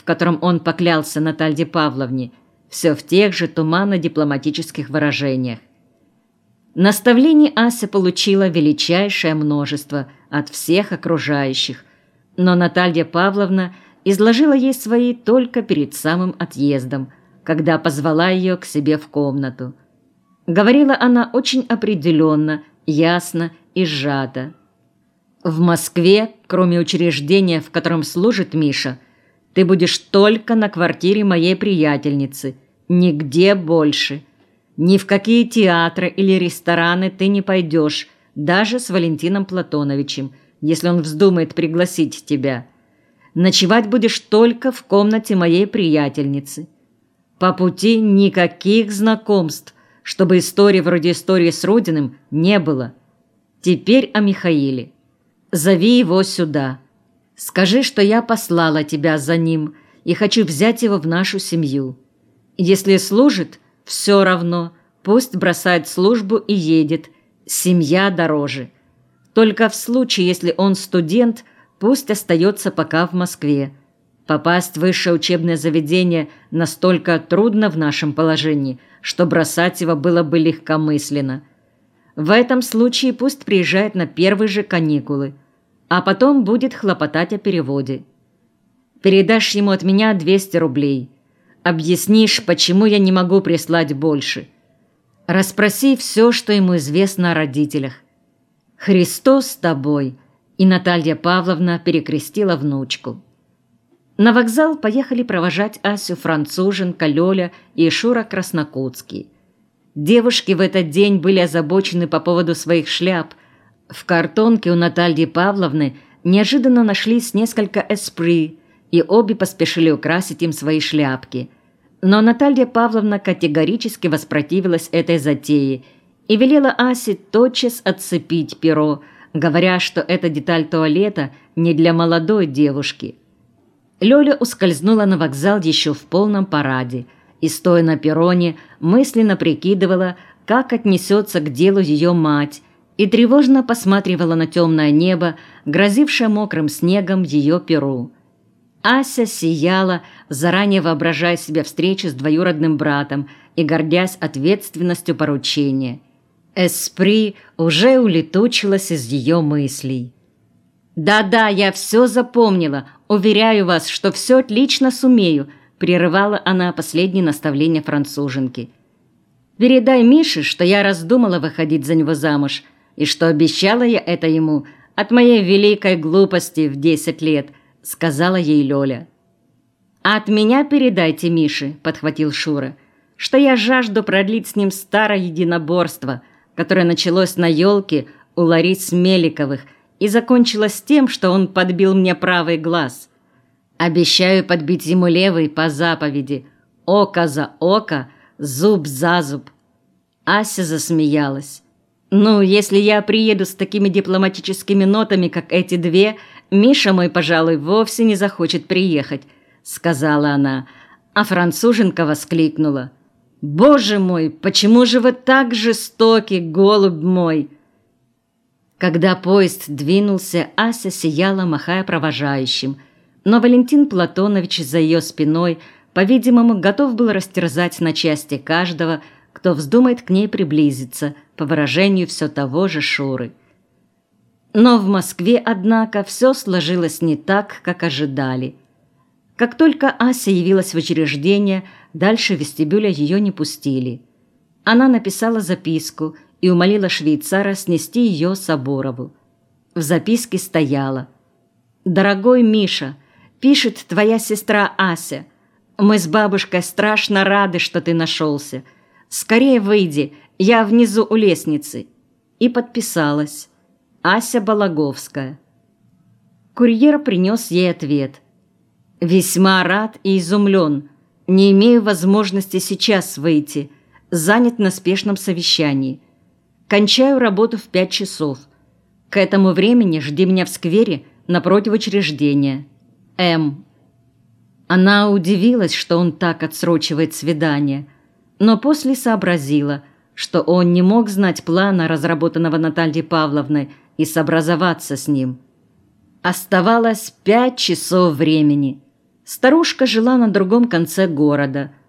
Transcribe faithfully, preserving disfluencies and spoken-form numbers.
котором он поклялся Наталье Павловне, все в тех же туманно-дипломатических выражениях. Наставлений Ася получила величайшее множество от всех окружающих, но Наталья Павловна изложила ей свои только перед самым отъездом, когда позвала ее к себе в комнату. Говорила она очень определенно, ясно и сжато. «В Москве, кроме учреждения, в котором служит Миша, ты будешь только на квартире моей приятельницы, нигде больше. Ни в какие театры или рестораны ты не пойдешь, даже с Валентином Платоновичем, если он вздумает пригласить тебя. Ночевать будешь только в комнате моей приятельницы. По пути никаких знакомств, чтобы истории вроде истории с Рудиным не было. Теперь о Михаиле. Зови его сюда. Скажи, что я послала тебя за ним и хочу взять его в нашу семью. Если служит, все равно, пусть бросает службу и едет. Семья дороже. Только в случае, если он студент, пусть остается пока в Москве. Попасть в высшее учебное заведение настолько трудно в нашем положении, что бросать его было бы легкомысленно. В этом случае пусть приезжает на первые же каникулы, а потом будет хлопотать о переводе. Передашь ему от меня двести рублей. Объяснишь, почему я не могу прислать больше. Расспроси все, что ему известно о родителях. Христос с тобой!» И Наталья Павловна перекрестила внучку. На вокзал поехали провожать Асю Француженко, Лёля и Шура Краснокутский. Девушки в этот день были озабочены по поводу своих шляп. В картонке у Натальи Павловны неожиданно нашлись несколько эспри, и обе поспешили украсить им свои шляпки. Но Наталья Павловна категорически воспротивилась этой затее и велела Асе тотчас отцепить перо, говоря, что эта деталь туалета не для молодой девушки. Лёля ускользнула на вокзал еще в полном параде и, стоя на перроне, мысленно прикидывала, как отнесется к делу ее мать, и тревожно посматривала на темное небо, грозившее мокрым снегом ее перу. Ася сияла, заранее воображая себе встречу с двоюродным братом и гордясь ответственностью поручения. Эспри уже улетучилась из ее мыслей. «Да-да, я все запомнила. Уверяю вас, что все отлично сумею», – прерывала она последнее наставление француженки. «Передай Мише, что я раздумала выходить за него замуж, и что обещала я это ему от моей великой глупости в десять лет», – сказала ей Лёля. «А от меня передайте Мише», – подхватил Шура, – «что я жажду продлить с ним старое единоборство, которое началось на елке у Ларис Меликовых и закончилось тем, что он подбил мне правый глаз. Обещаю подбить ему левый по заповеди, око за око, зуб за зуб». Ася засмеялась. «Ну, если я приеду с такими дипломатическими нотами, как эти две, Миша мой, пожалуй, вовсе не захочет приехать», — сказала она, а француженка воскликнула: «Боже мой, почему же вы так жестоки, голубь мой?» Когда поезд двинулся, Ася сияла, махая провожающим, но Валентин Платонович за ее спиной, по-видимому, готов был растерзать на части каждого, кто вздумает к ней приблизиться, по выражению все того же Шуры. Но в Москве, однако, все сложилось не так, как ожидали. Как только Ася явилась в учреждение, дальше вестибюля ее не пустили. Она написала записку и умолила швейцара снести ее Соборову. В записке стояло: «Дорогой Миша, пишет твоя сестра Ася. Мы с бабушкой страшно рады, что ты нашелся. Скорее выйди, я внизу у лестницы». И подписалась: Ася Балаговская. Курьер принес ей ответ: «Весьма рад и изумлен. Не имею возможности сейчас выйти. Занят на спешном совещании. Кончаю работу в пять часов. К этому времени жди меня в сквере напротив учреждения. М». Она удивилась, что он так отсрочивает свидание, но после сообразила, что он не мог знать плана, разработанного Натальей Павловной, и сообразоваться с ним. Оставалось пять часов времени. Старушка жила на другом конце города,